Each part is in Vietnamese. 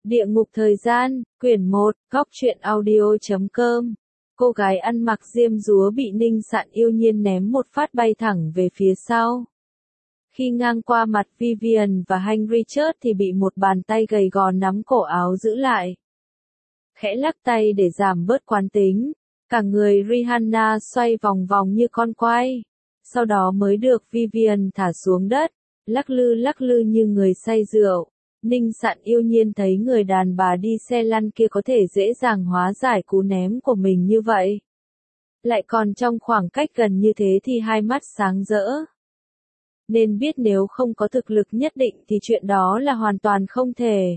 Địa ngục thời gian, quyển 1, góc truyện audio.com. Cô gái ăn mặc diêm dúa bị Ninh Sạn yêu nhiên ném một phát bay thẳng về phía sau. Khi ngang qua mặt Vivian và Hank Richards thì bị một bàn tay gầy gò nắm cổ áo giữ lại. Khẽ lắc tay để giảm bớt quán tính, cả người Rihanna xoay vòng vòng như con quay. Sau đó mới được Vivian thả xuống đất, lắc lư như người say rượu. Ninh Sạn yêu nhiên thấy người đàn bà đi xe lăn kia có thể dễ dàng hóa giải cú ném của mình như vậy. Lại còn trong khoảng cách gần như thế thì hai mắt sáng rỡ. Nên biết nếu không có thực lực nhất định thì chuyện đó là hoàn toàn không thể.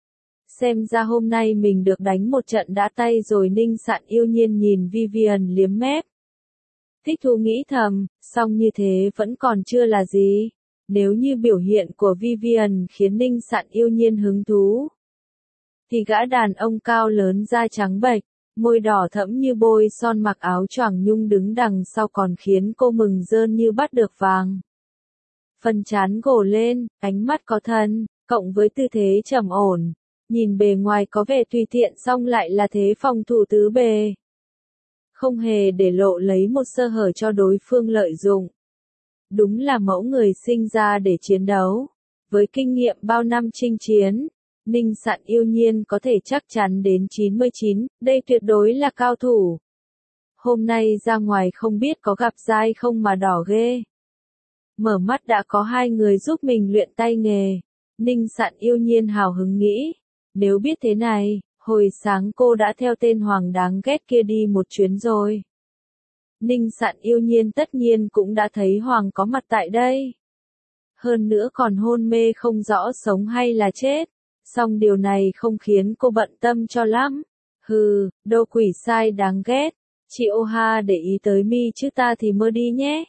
Xem ra hôm nay mình được đánh một trận đã tay rồi. Ninh Sạn yêu nhiên nhìn Vivian liếm mép. Thích thú nghĩ thầm, song như thế vẫn còn chưa là gì. Nếu như biểu hiện của Vivian khiến Ninh Sạn yêu nhiên hứng thú, thì gã đàn ông cao lớn da trắng bệch, môi đỏ thẫm như bôi son mặc áo choàng nhung đứng đằng sau còn khiến cô mừng rơn như bắt được vàng. Phần trán gồ lên, ánh mắt có thần, cộng với tư thế trầm ổn, nhìn bề ngoài có vẻ tùy tiện song lại là thế phòng thủ tứ bề. Không hề để lộ lấy một sơ hở cho đối phương lợi dụng. Đúng là mẫu người sinh ra để chiến đấu. Với kinh nghiệm bao năm chinh chiến, Ninh Sạn yêu nhiên có thể chắc chắn đến 99, đây tuyệt đối là cao thủ. Hôm nay ra ngoài không biết có gặp dai không mà đỏ ghê. Mở mắt đã có hai người giúp mình luyện tay nghề. Ninh Sạn yêu nhiên hào hứng nghĩ, nếu biết thế này, hồi sáng cô đã theo tên Hoàng đáng ghét kia đi một chuyến rồi. Ninh Sạn yêu nhiên tất nhiên cũng đã thấy Hoàng có mặt tại đây. Hơn nữa còn hôn mê không rõ sống hay là chết. Song điều này không khiến cô bận tâm cho lắm. Hừ, đồ quỷ sai đáng ghét. Chị Oha để ý tới mi chứ ta thì mơ đi nhé.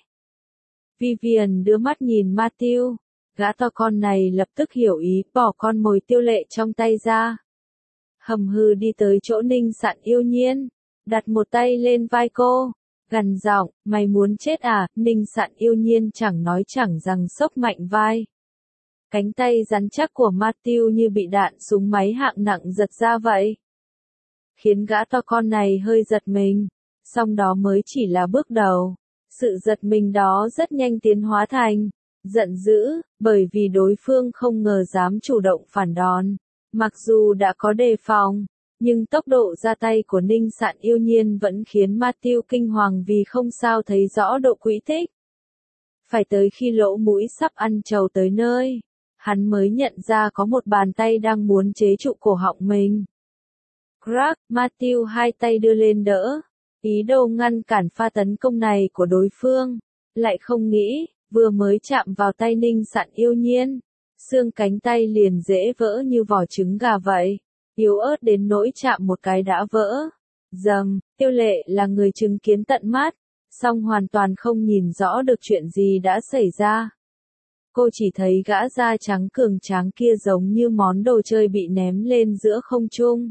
Vivian đưa mắt nhìn Matthew. Gã to con này lập tức hiểu ý, bỏ con mồi tiêu lệ trong tay ra. Hầm hừ đi tới chỗ Ninh Sạn yêu nhiên. Đặt một tay lên vai cô. Gằn giọng, mày muốn chết à? Ninh Sạn yêu nhiên chẳng nói chẳng rằng xốc mạnh vai. Cánh tay rắn chắc của Matthew như bị đạn súng máy hạng nặng giật ra vậy. Khiến gã to con này hơi giật mình. Song đó mới chỉ là bước đầu. Sự giật mình đó rất nhanh tiến hóa thành giận dữ, bởi vì đối phương không ngờ dám chủ động phản đòn. Mặc dù đã có đề phòng, nhưng tốc độ ra tay của Ninh Sạn yêu nhiên vẫn khiến Matthew kinh hoàng vì không sao thấy rõ độ quỹ tích. Phải tới khi lỗ mũi sắp ăn trầu tới nơi, hắn mới nhận ra có một bàn tay đang muốn chế trụ cổ họng mình. Crack, Matthew hai tay đưa lên đỡ, ý đồ ngăn cản pha tấn công này của đối phương. Lại không nghĩ, vừa mới chạm vào tay Ninh Sạn yêu nhiên, xương cánh tay liền dễ vỡ như vỏ trứng gà vậy. Yếu ớt đến nỗi chạm một cái đã vỡ. Dầm, Tiêu Lệ là người chứng kiến tận mắt, song hoàn toàn không nhìn rõ được chuyện gì đã xảy ra. Cô chỉ thấy gã da trắng cường tráng kia giống như món đồ chơi bị ném lên giữa không trung.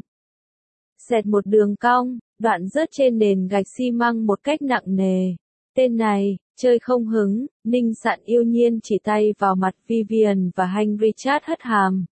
Xẹt một đường cong, đoạn rớt trên nền gạch xi măng một cách nặng nề. Tên này, chơi không hứng. Ninh Sạn yêu nhiên chỉ tay vào mặt Vivian và Hank Richards hất hàm.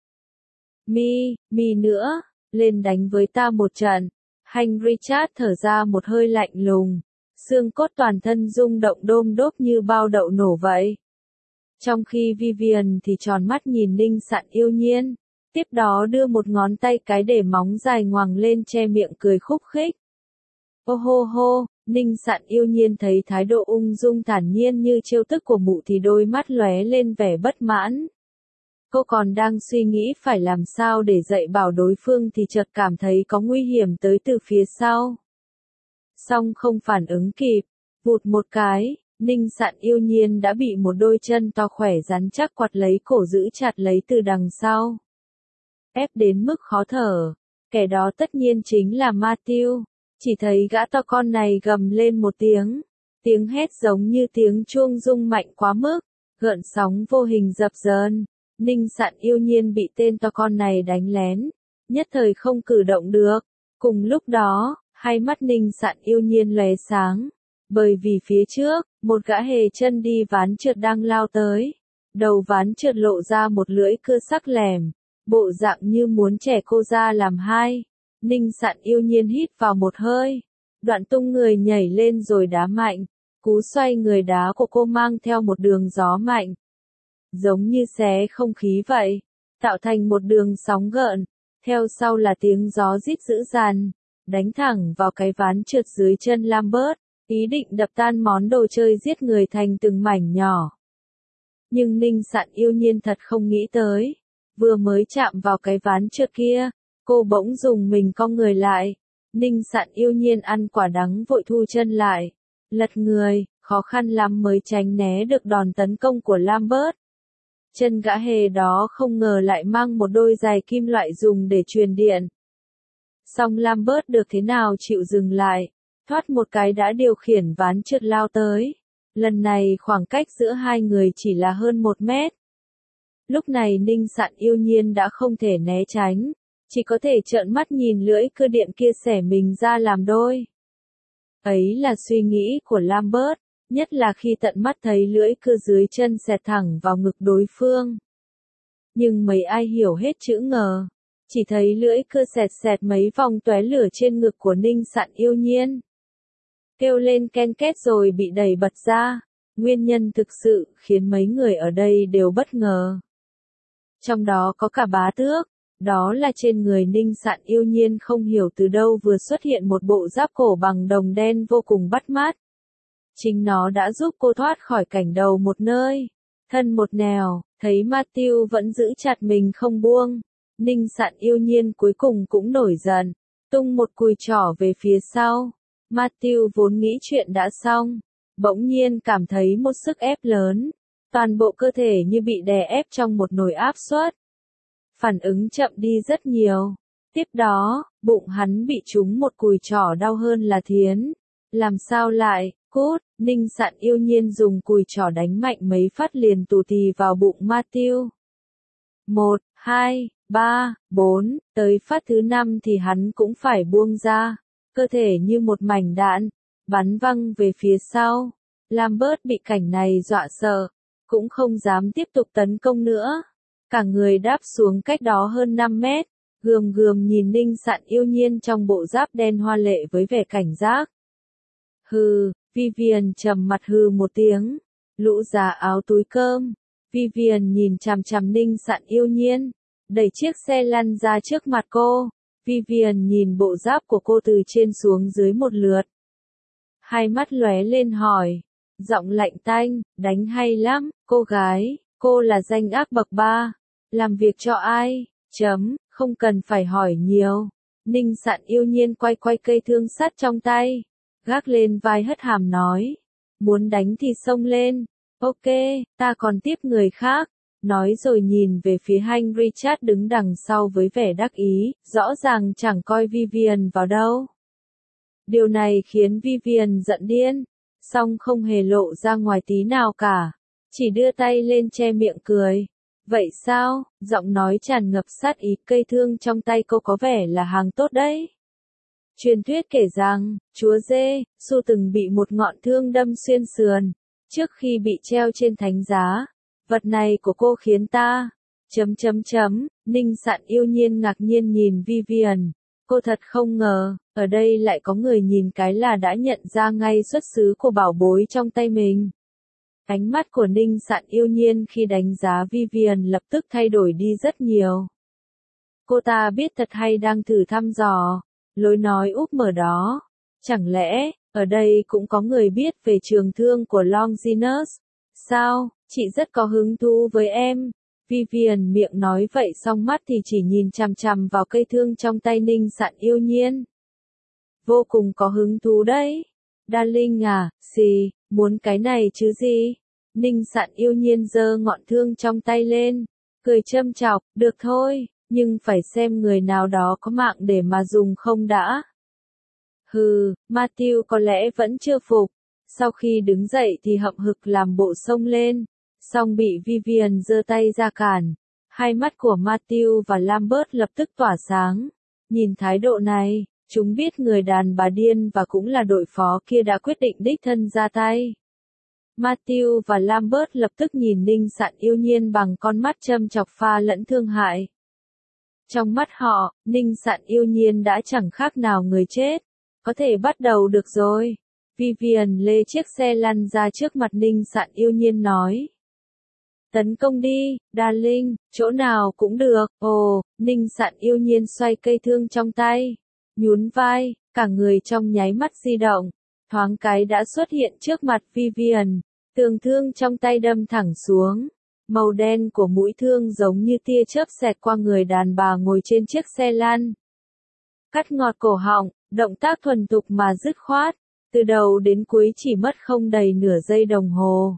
Mi nữa, lên đánh với ta một trận. Hank Richards thở ra một hơi lạnh lùng. Xương cốt toàn thân rung động đôm đốp như bao đậu nổ vậy. Trong khi Vivian thì tròn mắt nhìn Ninh Sạn yêu nhiên. Tiếp đó đưa một ngón tay cái để móng dài ngoằng lên che miệng cười khúc khích. Ô hô hô, Ninh Sạn yêu nhiên thấy thái độ ung dung thản nhiên như trêu tức của mụ thì đôi mắt lóe lên vẻ bất mãn. Cô còn đang suy nghĩ phải làm sao để dạy bảo đối phương thì chợt cảm thấy có nguy hiểm tới từ phía sau. Song không phản ứng kịp, vụt một cái, Ninh Sạn yêu nhiên đã bị một đôi chân to khỏe rắn chắc quạt lấy cổ giữ chặt lấy từ đằng sau. Ép đến mức khó thở, kẻ đó tất nhiên chính là Matthew. Chỉ thấy gã to con này gầm lên một tiếng hét giống như tiếng chuông rung mạnh quá mức, gợn sóng vô hình dập dờn. Ninh Sạn yêu nhiên bị tên to con này đánh lén, nhất thời không cử động được. Cùng lúc đó, hai mắt Ninh Sạn yêu nhiên lóe sáng, bởi vì phía trước, một gã hề chân đi ván trượt đang lao tới. Đầu ván trượt lộ ra một lưỡi cưa sắc lẻm, bộ dạng như muốn trẻ cô ra làm hai. Ninh Sạn yêu nhiên hít vào một hơi, đoạn tung người nhảy lên rồi đá mạnh. Cú xoay người đá của cô mang theo một đường gió mạnh, giống như xé không khí vậy, tạo thành một đường sóng gợn. Theo sau là tiếng gió rít dữ dằn, đánh thẳng vào cái ván trượt dưới chân Lambert, ý định đập tan món đồ chơi giết người thành từng mảnh nhỏ. Nhưng Ninh Sạn yêu nhiên thật không nghĩ tới, vừa mới chạm vào cái ván trượt kia, cô bỗng dùng mình cong người lại. Ninh Sạn yêu nhiên ăn quả đắng vội thu chân lại, lật người, khó khăn lắm mới tránh né được đòn tấn công của Lambert. Chân gã hề đó không ngờ lại mang một đôi giày kim loại dùng để truyền điện. Song Lambert được thế nào chịu dừng lại, thoát một cái đã điều khiển ván trượt lao tới. Lần này khoảng cách giữa hai người chỉ là hơn 1 mét. Lúc này Ninh Sạn yêu nhiên đã không thể né tránh, chỉ có thể trợn mắt nhìn lưỡi cưa điện kia xẻ mình ra làm đôi. Ấy là suy nghĩ của Lambert, nhất là khi tận mắt thấy lưỡi cưa dưới chân xẹt thẳng vào ngực đối phương. Nhưng mấy ai hiểu hết chữ ngờ, chỉ thấy lưỡi cưa xẹt xẹt mấy vòng tóe lửa trên ngực của Ninh Sạn yêu nhiên. Kêu lên ken két rồi bị đẩy bật ra, nguyên nhân thực sự khiến mấy người ở đây đều bất ngờ. Trong đó có cả bá tước, đó là trên người Ninh Sạn yêu nhiên không hiểu từ đâu vừa xuất hiện một bộ giáp cổ bằng đồng đen vô cùng bắt mắt. Chính nó đã giúp cô thoát khỏi cảnh đầu một nơi, thân một nẻo. Thấy Matthew vẫn giữ chặt mình không buông, Ninh Sạn yêu nhiên cuối cùng cũng nổi giận, tung một cùi trỏ về phía sau. Matthew vốn nghĩ chuyện đã xong, bỗng nhiên cảm thấy một sức ép lớn, toàn bộ cơ thể như bị đè ép trong một nồi áp suất. Phản ứng chậm đi rất nhiều. Tiếp đó, bụng hắn bị trúng một cùi trỏ đau hơn là thiến. Làm sao lại, cút, Ninh Sạn yêu nhiên dùng cùi trỏ đánh mạnh mấy phát liền tù tì vào bụng Matthew. 1, 2, 3, 4, tới phát thứ 5 thì hắn cũng phải buông ra. Cơ thể như một mảnh đạn, bắn văng về phía sau. Lambert bị cảnh này dọa sợ, cũng không dám tiếp tục tấn công nữa. Cả người đáp xuống cách đó hơn 5 mét, gườm gườm nhìn Ninh Sạn yêu nhiên trong bộ giáp đen hoa lệ với vẻ cảnh giác. Hừ, Vivian trầm mặt hừ một tiếng, lũ già áo túi cơm. Vivian nhìn chằm chằm Ninh Sạn yêu nhiên, đẩy chiếc xe lăn ra trước mặt cô. Vivian nhìn bộ giáp của cô từ trên xuống dưới một lượt. Hai mắt lóe lên hỏi, giọng lạnh tanh, đánh hay lắm, cô gái, cô là danh ác bậc 3, làm việc cho ai, không cần phải hỏi nhiều. Ninh Sạn yêu nhiên quay quay cây thương sắt trong tay, gác lên vai hất hàm nói, muốn đánh thì xông lên, ok, ta còn tiếp người khác. Nói rồi nhìn về phía Hank Richard đứng đằng sau với vẻ đắc ý, rõ ràng chẳng coi Vivian vào đâu. Điều này khiến Vivian giận điên, song không hề lộ ra ngoài tí nào cả, chỉ đưa tay lên che miệng cười. Vậy sao, giọng nói tràn ngập sát ý, cây thương trong tay cô có vẻ là hàng tốt đấy. Truyền thuyết kể rằng, chúa Giê-xu từng bị một ngọn thương đâm xuyên sườn, trước khi bị treo trên thánh giá. Vật này của cô khiến ta, Ninh Sạn yêu nhiên ngạc nhiên nhìn Vivian, cô thật không ngờ, ở đây lại có người nhìn cái là đã nhận ra ngay xuất xứ của bảo bối trong tay mình. Ánh mắt của Ninh Sạn yêu nhiên khi đánh giá Vivian lập tức thay đổi đi rất nhiều. Cô ta biết thật hay đang thử thăm dò, lối nói úp mở đó. Chẳng lẽ, ở đây cũng có người biết về trường thương của Longinus? Sao, chị rất có hứng thú với em. Vivian miệng nói vậy song mắt thì chỉ nhìn chằm chằm vào cây thương trong tay Ninh Sạn yêu nhiên. Vô cùng có hứng thú đấy. Darling à, muốn cái này chứ gì? Ninh Sạn yêu nhiên giơ ngọn thương trong tay lên, cười châm chọc, được thôi, nhưng phải xem người nào đó có mạng để mà dùng không đã. Hừ, Matthew có lẽ vẫn chưa phục. Sau khi đứng dậy thì hậm hực làm bộ xông lên, song bị Vivian giơ tay ra cản. Hai mắt của Matthew và Lambert lập tức tỏa sáng. Nhìn thái độ này, chúng biết người đàn bà điên và cũng là đội phó kia đã quyết định đích thân ra tay. Matthew và Lambert lập tức nhìn Ninh Sạn yêu nhiên bằng con mắt châm chọc pha lẫn thương hại. Trong mắt họ, Ninh Sạn yêu nhiên đã chẳng khác nào người chết. Có thể bắt đầu được rồi. Vivian lê chiếc xe lăn ra trước mặt Ninh Sạn yêu nhiên nói. Tấn công đi, darling, chỗ nào cũng được. Ồ, Ninh Sạn yêu nhiên xoay cây thương trong tay. Nhún vai, cả người trong nháy mắt di động. Thoáng cái đã xuất hiện trước mặt Vivian. Tường thương trong tay đâm thẳng xuống. Màu đen của mũi thương giống như tia chớp xẹt qua người đàn bà ngồi trên chiếc xe lăn. Cắt ngọt cổ họng, động tác thuần thục mà dứt khoát. Từ đầu đến cuối chỉ mất không đầy nửa giây đồng hồ.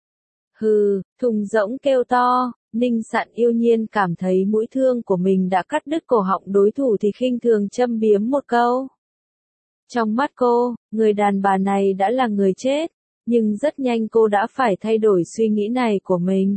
Hừ, thùng rỗng kêu to, Ninh Sạn yêu nhiên cảm thấy mũi thương của mình đã cắt đứt cổ họng đối thủ thì khinh thường châm biếm một câu. Trong mắt cô, người đàn bà này đã là người chết, nhưng rất nhanh cô đã phải thay đổi suy nghĩ này của mình.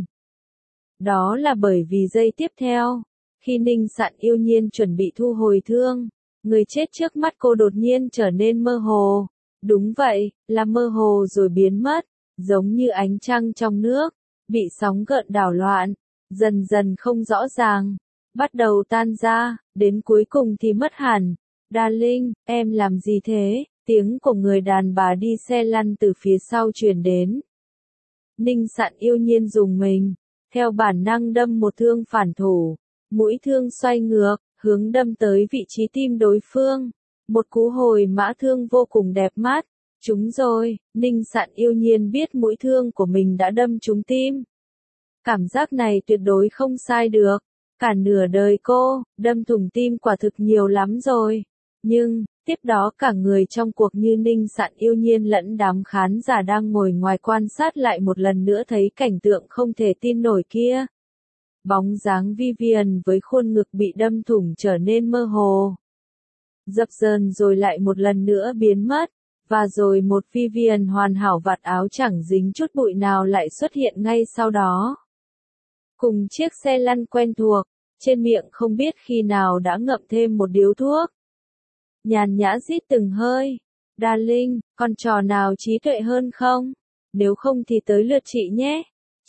Đó là bởi vì giây tiếp theo, khi Ninh Sạn yêu nhiên chuẩn bị thu hồi thương, người chết trước mắt cô đột nhiên trở nên mơ hồ. Đúng vậy, là mơ hồ rồi biến mất, giống như ánh trăng trong nước, bị sóng gợn đảo loạn, dần dần không rõ ràng, bắt đầu tan ra, đến cuối cùng thì mất hẳn. Darling, em làm gì thế? Tiếng của người đàn bà đi xe lăn từ phía sau truyền đến. Ninh Sạn yêu nhiên dùng mình, theo bản năng đâm một thương phản thủ, mũi thương xoay ngược, hướng đâm tới vị trí tim đối phương. Một cú hồi mã thương vô cùng đẹp mắt. Trúng rồi, Ninh Sạn yêu nhiên biết mũi thương của mình đã đâm trúng tim. Cảm giác này tuyệt đối không sai được. Cả nửa đời cô, đâm thủng tim quả thực nhiều lắm rồi. Nhưng, tiếp đó cả người trong cuộc như Ninh Sạn yêu nhiên lẫn đám khán giả đang ngồi ngoài quan sát lại một lần nữa thấy cảnh tượng không thể tin nổi kia. Bóng dáng Vivian với khuôn ngực bị đâm thủng trở nên mơ hồ. Dập dờn rồi lại một lần nữa biến mất, và rồi một Vivian hoàn hảo vạt áo chẳng dính chút bụi nào lại xuất hiện ngay sau đó. Cùng chiếc xe lăn quen thuộc, trên miệng không biết khi nào đã ngậm thêm một điếu thuốc. Nhàn nhã rít từng hơi. Darling, con trò nào trí tuệ hơn không? Nếu không thì tới lượt chị nhé.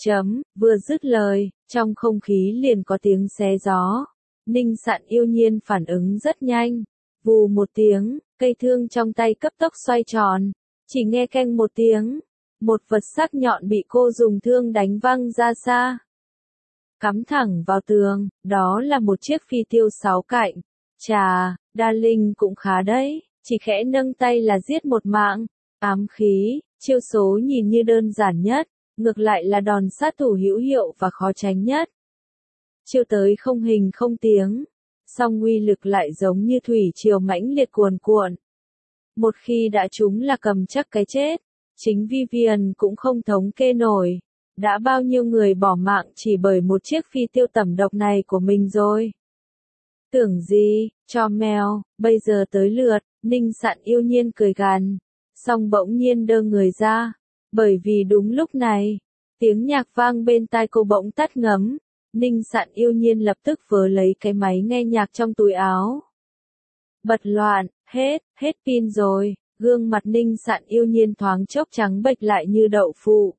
Vừa dứt lời, trong không khí liền có tiếng xé gió. Ninh Sạn yêu nhiên phản ứng rất nhanh. Vù một tiếng, cây thương trong tay cấp tốc xoay tròn. Chỉ nghe keng một tiếng. Một vật sắc nhọn bị cô dùng thương đánh văng ra xa. Cắm thẳng vào tường, đó là một chiếc phi tiêu 6 cạnh. Chà, Darling cũng khá đấy, chỉ khẽ nâng tay là giết một mạng. Ám khí, chiêu số nhìn như đơn giản nhất, ngược lại là đòn sát thủ hữu hiệu và khó tránh nhất. Chiêu tới không hình không tiếng, song uy lực lại giống như thủy triều mãnh liệt cuồn cuộn. Một khi đã trúng là cầm chắc cái chết, chính Vivian cũng không thống kê nổi. Đã bao nhiêu người bỏ mạng chỉ bởi một chiếc phi tiêu tẩm độc này của mình rồi. Tưởng gì, cho mèo, bây giờ tới lượt, Ninh Sạn yêu nhiên cười gằn, song bỗng nhiên đơ người ra, bởi vì đúng lúc này, tiếng nhạc vang bên tai cô bỗng tắt ngấm, Ninh Sạn yêu nhiên lập tức vớ lấy cái máy nghe nhạc trong túi áo. Bật loạn, hết pin rồi, gương mặt Ninh Sạn yêu nhiên thoáng chốc trắng bệch lại như đậu phụ.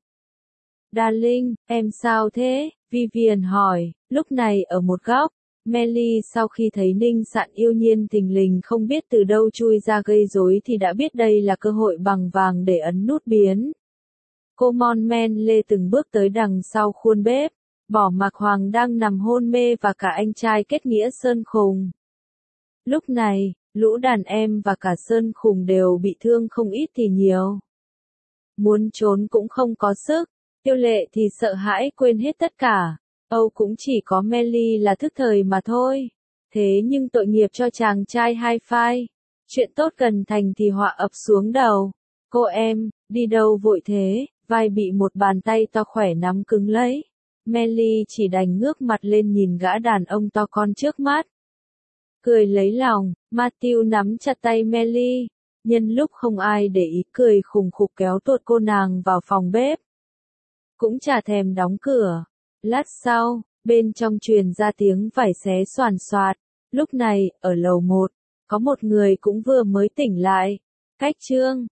Darling, em sao thế? Vivian hỏi, lúc này ở một góc. Melly sau khi thấy Ninh Sạn yêu nhiên thình lình không biết từ đâu chui ra gây rối thì đã biết đây là cơ hội bằng vàng để ấn nút biến. Cô mon men lê từng bước tới đằng sau khuôn bếp, bỏ mặc Hoàng đang nằm hôn mê và cả anh trai kết nghĩa Sơn Khùng. Lúc này, lũ đàn em và cả Sơn Khùng đều bị thương không ít thì nhiều. Muốn trốn cũng không có sức, Tiêu Lệ thì sợ hãi quên hết tất cả. Âu cũng chỉ có Melly là thức thời mà thôi. Thế nhưng tội nghiệp cho chàng trai hai phai. Chuyện tốt cần thành thì họa ập xuống đầu. Cô em, đi đâu vội thế? Vai bị một bàn tay to khỏe nắm cứng lấy. Melly chỉ đành ngước mặt lên nhìn gã đàn ông to con trước mắt. Cười lấy lòng, Matthew nắm chặt tay Melly. Nhân lúc không ai để ý cười khùng khục kéo tuột cô nàng vào phòng bếp. Cũng chả thèm đóng cửa. Lát sau, bên trong truyền ra tiếng vải xé xoàn xoạt. Lúc này, ở lầu 1, có một người cũng vừa mới tỉnh lại. Cách Trương,